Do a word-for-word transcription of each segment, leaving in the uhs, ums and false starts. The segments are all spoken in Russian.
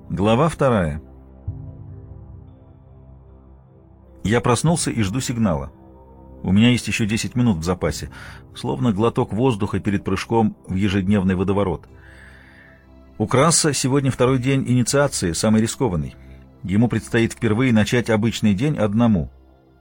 Глава вторая. Я проснулся и жду сигнала. У меня есть еще десять минут в запасе, словно глоток воздуха перед прыжком в ежедневный водоворот. У Краса сегодня второй день инициации, самый рискованный. Ему предстоит впервые начать обычный день одному.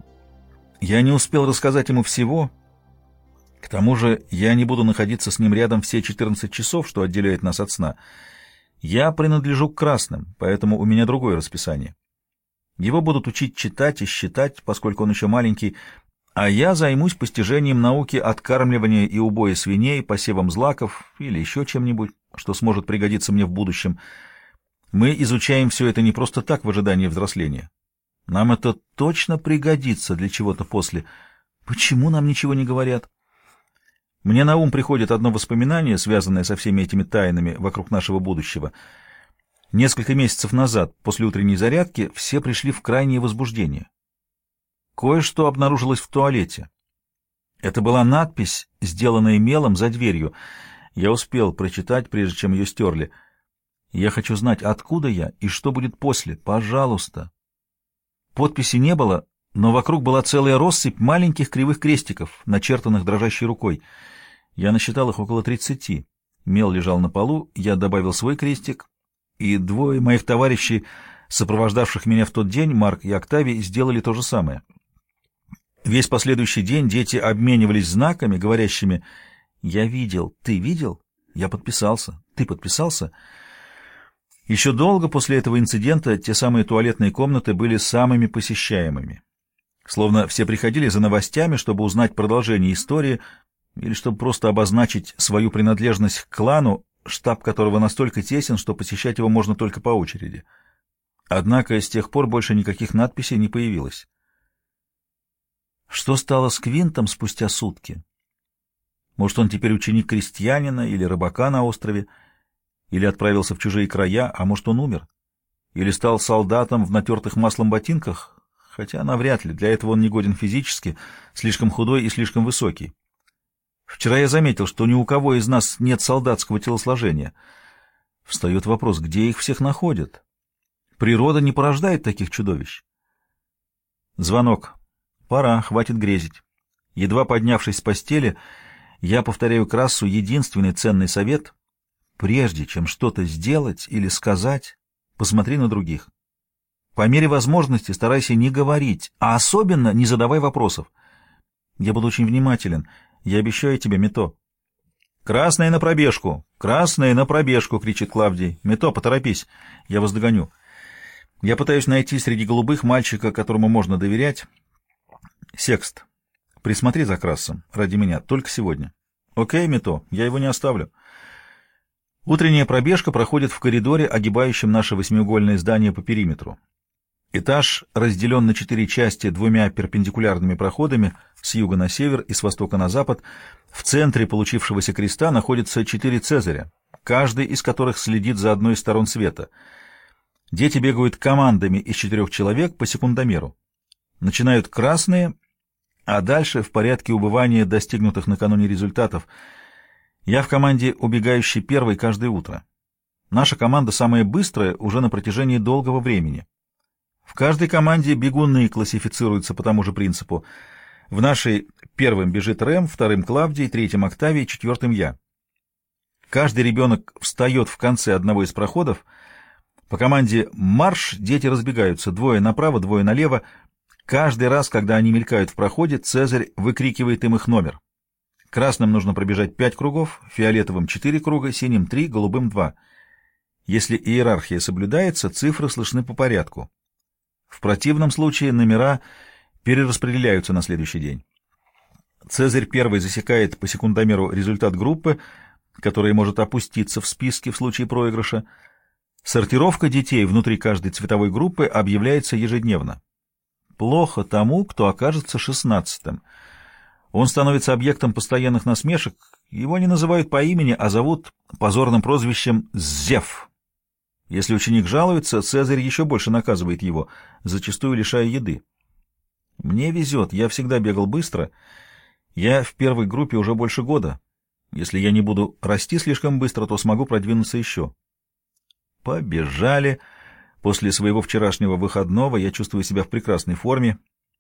Я не успел рассказать ему всего. К тому же я не буду находиться с ним рядом все четырнадцать часов, что отделяет нас от сна. Я принадлежу к красным, поэтому у меня другое расписание. Его будут учить читать и считать, поскольку он еще маленький, а я займусь постижением науки откармливания и убоя свиней, посевом злаков или еще чем-нибудь, что сможет пригодиться мне в будущем. Мы изучаем все это не просто так в ожидании взросления. Нам это точно пригодится для чего-то после. Почему нам ничего не говорят? Мне на ум приходит одно воспоминание, связанное со всеми этими тайнами вокруг нашего будущего. Несколько месяцев назад, после утренней зарядки, все пришли в крайнее возбуждение. Кое-что обнаружилось в туалете. Это была надпись, сделанная мелом за дверью. Я успел прочитать, прежде чем ее стерли. Я хочу знать, откуда я и что будет после. Пожалуйста. Подписи не было, но вокруг была целая россыпь маленьких кривых крестиков, начертанных дрожащей рукой. Я насчитал их около тридцати. Мел лежал на полу, я добавил свой крестик, и двое моих товарищей, сопровождавших меня в тот день, Марк и Октавий, сделали то же самое. Весь последующий день дети обменивались знаками, говорящими: «Я видел, ты видел? Я подписался, ты подписался?» Еще долго после этого инцидента те самые туалетные комнаты были самыми посещаемыми. Словно все приходили за новостями, чтобы узнать продолжение истории или чтобы просто обозначить свою принадлежность к клану, штаб которого настолько тесен, что посещать его можно только по очереди. Однако с тех пор больше никаких надписей не появилось. Что стало с Квинтом спустя сутки? Может, он теперь ученик крестьянина или рыбака на острове, или отправился в чужие края, а может, он умер? Или стал солдатом в натертых маслом ботинках? Хотя навряд ли, для этого он не годен физически, слишком худой и слишком высокий. Вчера я заметил, что ни у кого из нас нет солдатского телосложения. Встает вопрос, где их всех находят? Природа не порождает таких чудовищ. Звонок. Пора, хватит грезить. Едва поднявшись с постели, я повторяю Красу единственный ценный совет: прежде чем что-то сделать или сказать, посмотри на других. По мере возможности старайся не говорить, а особенно не задавай вопросов. Я буду очень внимателен. Я обещаю тебе, Мито. «Красные на пробежку! Красные на пробежку!» — кричит Клавдий. «Мито, поторопись, я вас догоню». Я пытаюсь найти среди голубых мальчика, которому можно доверять. Секст, присмотри за Красом, ради меня, только сегодня. Окей, Мито, я его не оставлю. Утренняя пробежка проходит в коридоре, огибающем наше восьмиугольное здание по периметру. Этаж разделен на четыре части двумя перпендикулярными проходами с юга на север и с востока на запад. В центре получившегося креста находятся четыре цезаря, каждый из которых следит за одной из сторон света. Дети бегают командами из четырех человек по секундомеру. Начинают красные, а дальше в порядке убывания достигнутых накануне результатов. Я в команде, убегающей первой каждое утро. Наша команда самая быстрая уже на протяжении долгого времени. В каждой команде бегуны классифицируются по тому же принципу. В нашей первым бежит Рэм, вторым Клавдий, третьим Октавий, четвертым я. Каждый ребенок встает в конце одного из проходов. По команде «Марш» дети разбегаются, двое направо, двое налево. Каждый раз, когда они мелькают в проходе, Цезарь выкрикивает им их номер. Красным нужно пробежать пять кругов, фиолетовым четыре круга, синим три, голубым два. Если иерархия соблюдается, цифры слышны по порядку. В противном случае номера перераспределяются на следующий день. Цезарь первый засекает по секундомеру результат группы, которая может опуститься в списке в случае проигрыша. Сортировка детей внутри каждой цветовой группы объявляется ежедневно. Плохо тому, кто окажется шестнадцатым. Он становится объектом постоянных насмешек, его не называют по имени, а зовут позорным прозвищем «Зев». Если ученик жалуется, Цезарь еще больше наказывает его, зачастую лишая еды. Мне везет, я всегда бегал быстро. Я в первой группе уже больше года. Если я не буду расти слишком быстро, то смогу продвинуться еще. Побежали. После своего вчерашнего выходного я чувствую себя в прекрасной форме.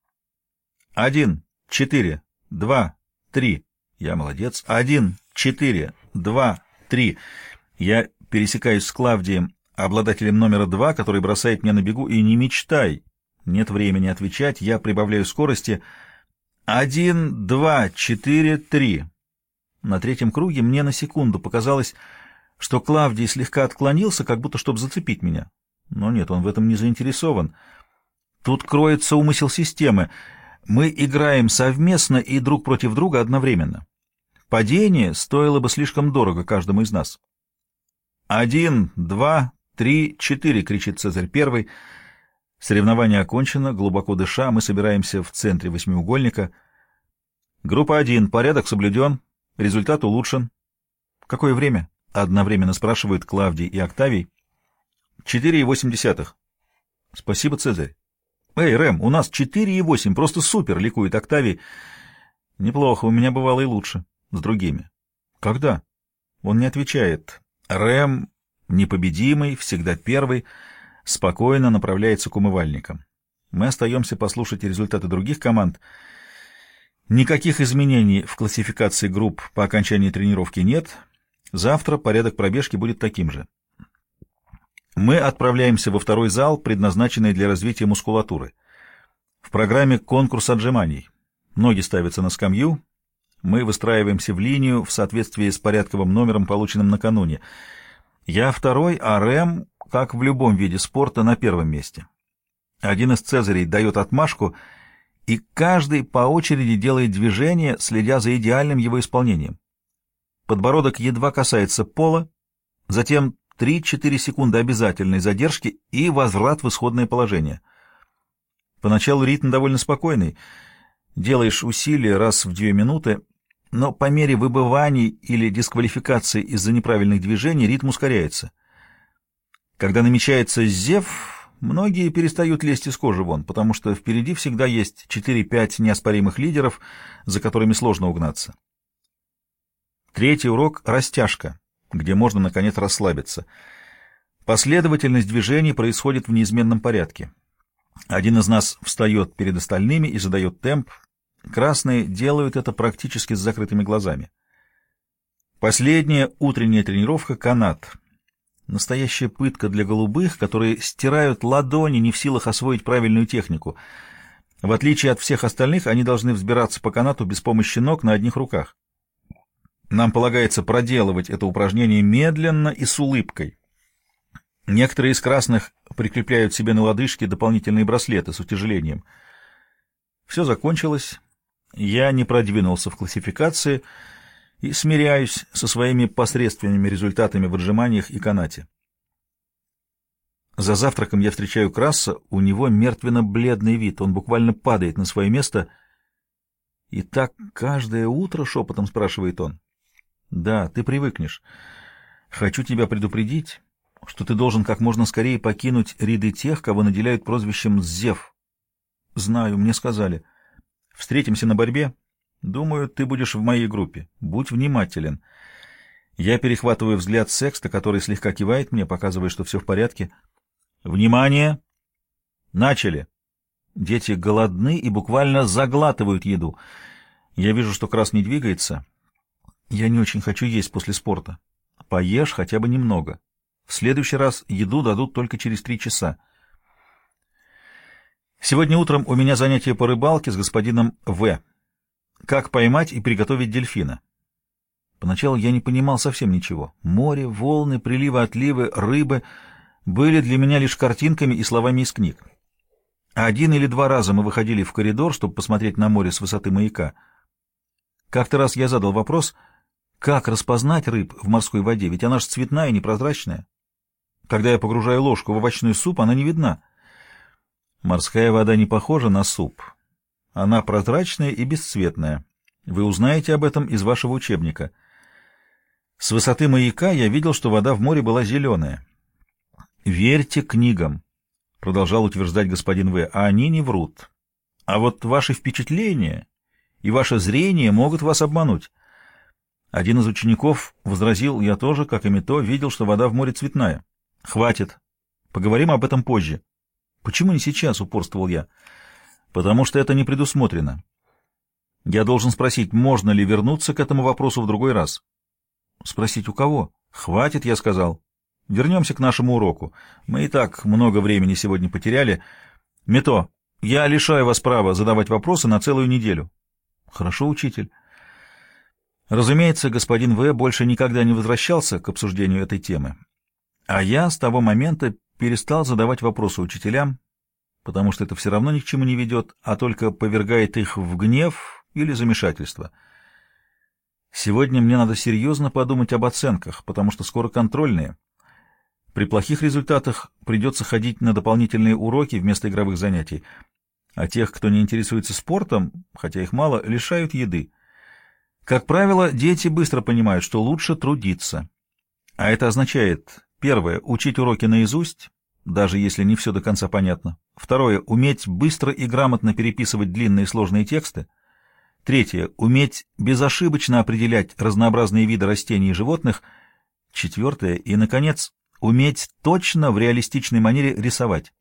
Один, четыре, два, три. Я молодец. Один, четыре, два, три. Я пересекаюсь с Клавдием, обладателем номера два, который бросает меня на бегу, и не мечтай. Нет времени отвечать, я прибавляю скорости. Один, два, четыре, три. На третьем круге мне на секунду показалось, что Клавдий слегка отклонился, как будто чтобы зацепить меня. Но нет, он в этом не заинтересован. Тут кроется умысел системы. Мы играем совместно и друг против друга одновременно. Падение стоило бы слишком дорого каждому из нас. «Один, два, три, четыре!» — кричит Цезарь первый. Соревнование окончено. Глубоко дыша, мы собираемся в центре восьмиугольника. Группа один. Порядок соблюден. Результат улучшен. «Какое время?» — одновременно спрашивают Клавдий и Октавий. «Четыре и восемь десятых». «Спасибо, Цезарь». «Эй, Рэм, у нас четыре и восемь, просто супер!» — ликует Октавий. «Неплохо, у меня бывало и лучше. С другими». «Когда?» Он не отвечает. Рэм, непобедимый, всегда первый, спокойно направляется к умывальникам. Мы остаемся послушать результаты других команд. Никаких изменений в классификации групп по окончании тренировки нет. Завтра порядок пробежки будет таким же. Мы отправляемся во второй зал, предназначенный для развития мускулатуры. В программе конкурс отжиманий. Ноги ставятся на скамью. Мы выстраиваемся в линию в соответствии с порядковым номером, полученным накануне. Я второй, а Рэм, как в любом виде спорта, на первом месте. Один из цезарей дает отмашку, и каждый по очереди делает движение, следя за идеальным его исполнением. Подбородок едва касается пола, затем три-четыре секунды обязательной задержки и возврат в исходное положение. Поначалу ритм довольно спокойный. Делаешь усилия раз в две минуты, но по мере выбываний или дисквалификации из-за неправильных движений ритм ускоряется. Когда намечается зев, многие перестают лезть из кожи вон, потому что впереди всегда есть четыре-пять неоспоримых лидеров, за которыми сложно угнаться. Третий урок — растяжка, где можно, наконец, расслабиться. Последовательность движений происходит в неизменном порядке. Один из нас встает перед остальными и задает темп. Красные делают это практически с закрытыми глазами. Последняя утренняя тренировка — канат. Настоящая пытка для голубых, которые стирают ладони, не в силах освоить правильную технику. В отличие от всех остальных, они должны взбираться по канату без помощи ног на одних руках. Нам полагается проделывать это упражнение медленно и с улыбкой. Некоторые из красных прикрепляют себе на лодыжки дополнительные браслеты с утяжелением. Все закончилось. Я не продвинулся в классификации и смиряюсь со своими посредственными результатами в отжиманиях и канате. За завтраком я встречаю Краса, у него мертвенно-бледный вид, он буквально падает на свое место. «И так каждое утро?» — шепотом спрашивает он. «Да, ты привыкнешь. Хочу тебя предупредить, что ты должен как можно скорее покинуть ряды тех, кого наделяют прозвищем Зев». «Знаю, мне сказали. Встретимся на борьбе. Думаю, ты будешь в моей группе. Будь внимателен». Я перехватываю взгляд Секста, который слегка кивает мне, показывая, что все в порядке. «Внимание! Начали!» Дети голодны и буквально заглатывают еду. Я вижу, что Крас не двигается. Я не очень хочу есть после спорта. Поешь хотя бы немного. В следующий раз еду дадут только через три часа. Сегодня утром у меня занятие по рыбалке с господином В. Как поймать и приготовить дельфина. Поначалу я не понимал совсем ничего. Море, волны, приливы, отливы, рыбы были для меня лишь картинками и словами из книг. Один или два раза мы выходили в коридор, чтобы посмотреть на море с высоты маяка. Как-то раз я задал вопрос, как распознать рыб в морской воде, ведь она же цветная и непрозрачная. Когда я погружаю ложку в овощной суп, она не видна. Морская вода не похожа на суп. Она прозрачная и бесцветная. Вы узнаете об этом из вашего учебника. С высоты маяка я видел, что вода в море была зеленая. «Верьте книгам», — продолжал утверждать господин В., — «а они не врут. А вот ваши впечатления и ваше зрение могут вас обмануть». Один из учеников возразил: «Я тоже, как и Мито, видел, что вода в море цветная». «Хватит», Поговорим об этом позже. Почему не сейчас, упорствовал я. Потому что это не предусмотрено. Я должен спросить, можно ли вернуться к этому вопросу в другой раз. Спросить у кого? Хватит, я сказал. Вернемся к нашему уроку. Мы и так много времени сегодня потеряли. Мито, я лишаю вас права задавать вопросы на целую неделю. Хорошо, учитель. Разумеется, господин В. больше никогда не возвращался к обсуждению этой темы. А я с того момента перестал задавать вопросы учителям, потому что это все равно ни к чему не ведет, а только повергает их в гнев или замешательство. Сегодня мне надо серьезно подумать об оценках, потому что скоро контрольные. При плохих результатах придется ходить на дополнительные уроки вместо игровых занятий, а тех, кто не интересуется спортом, хотя их мало, лишают еды. Как правило, дети быстро понимают, что лучше трудиться. А это означает, первое, учить уроки наизусть, даже если не все до конца понятно. Второе, уметь быстро и грамотно переписывать длинные сложные тексты. Третье, уметь безошибочно определять разнообразные виды растений и животных. Четвертое и, наконец, уметь точно в реалистичной манере рисовать.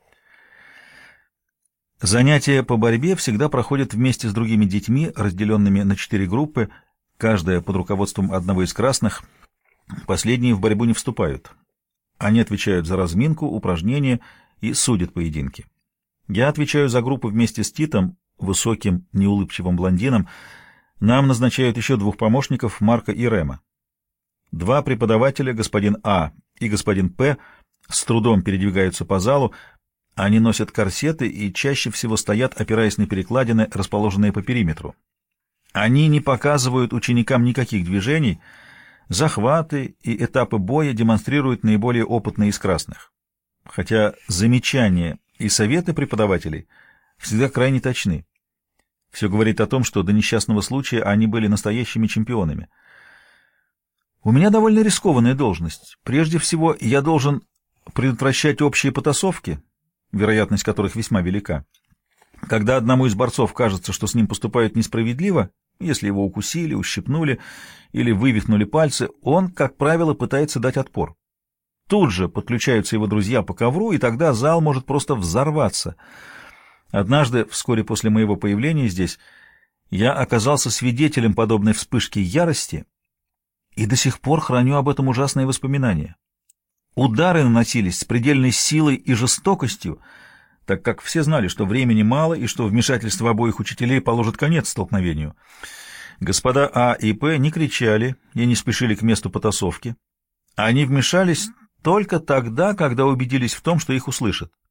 Занятия по борьбе всегда проходят вместе с другими детьми, разделенными на четыре группы, каждая под руководством одного из красных. Последние в борьбу не вступают. Они отвечают за разминку, упражнения и судят поединки. Я отвечаю за группу вместе с Титом, высоким, неулыбчивым блондином. Нам назначают еще двух помощников, Марка и Рема. Два преподавателя, господин А и господин П, с трудом передвигаются по залу. Они носят корсеты и чаще всего стоят, опираясь на перекладины, расположенные по периметру. Они не показывают ученикам никаких движений. Захваты и этапы боя демонстрируют наиболее опытные из красных. Хотя замечания и советы преподавателей всегда крайне точны. Все говорит о том, что до несчастного случая они были настоящими чемпионами. У меня довольно рискованная должность. Прежде всего, я должен предотвращать общие потасовки, вероятность которых весьма велика. Когда одному из борцов кажется, что с ним поступают несправедливо, если его укусили, ущипнули или вывихнули пальцы, он, как правило, пытается дать отпор. Тут же подключаются его друзья по ковру, и тогда зал может просто взорваться. Однажды, вскоре после моего появления здесь, я оказался свидетелем подобной вспышки ярости и до сих пор храню об этом ужасные воспоминания. Удары наносились с предельной силой и жестокостью, так как все знали, что времени мало и что вмешательство обоих учителей положит конец столкновению. Господа А и П не кричали и не спешили к месту потасовки. Они вмешались только тогда, когда убедились в том, что их услышат.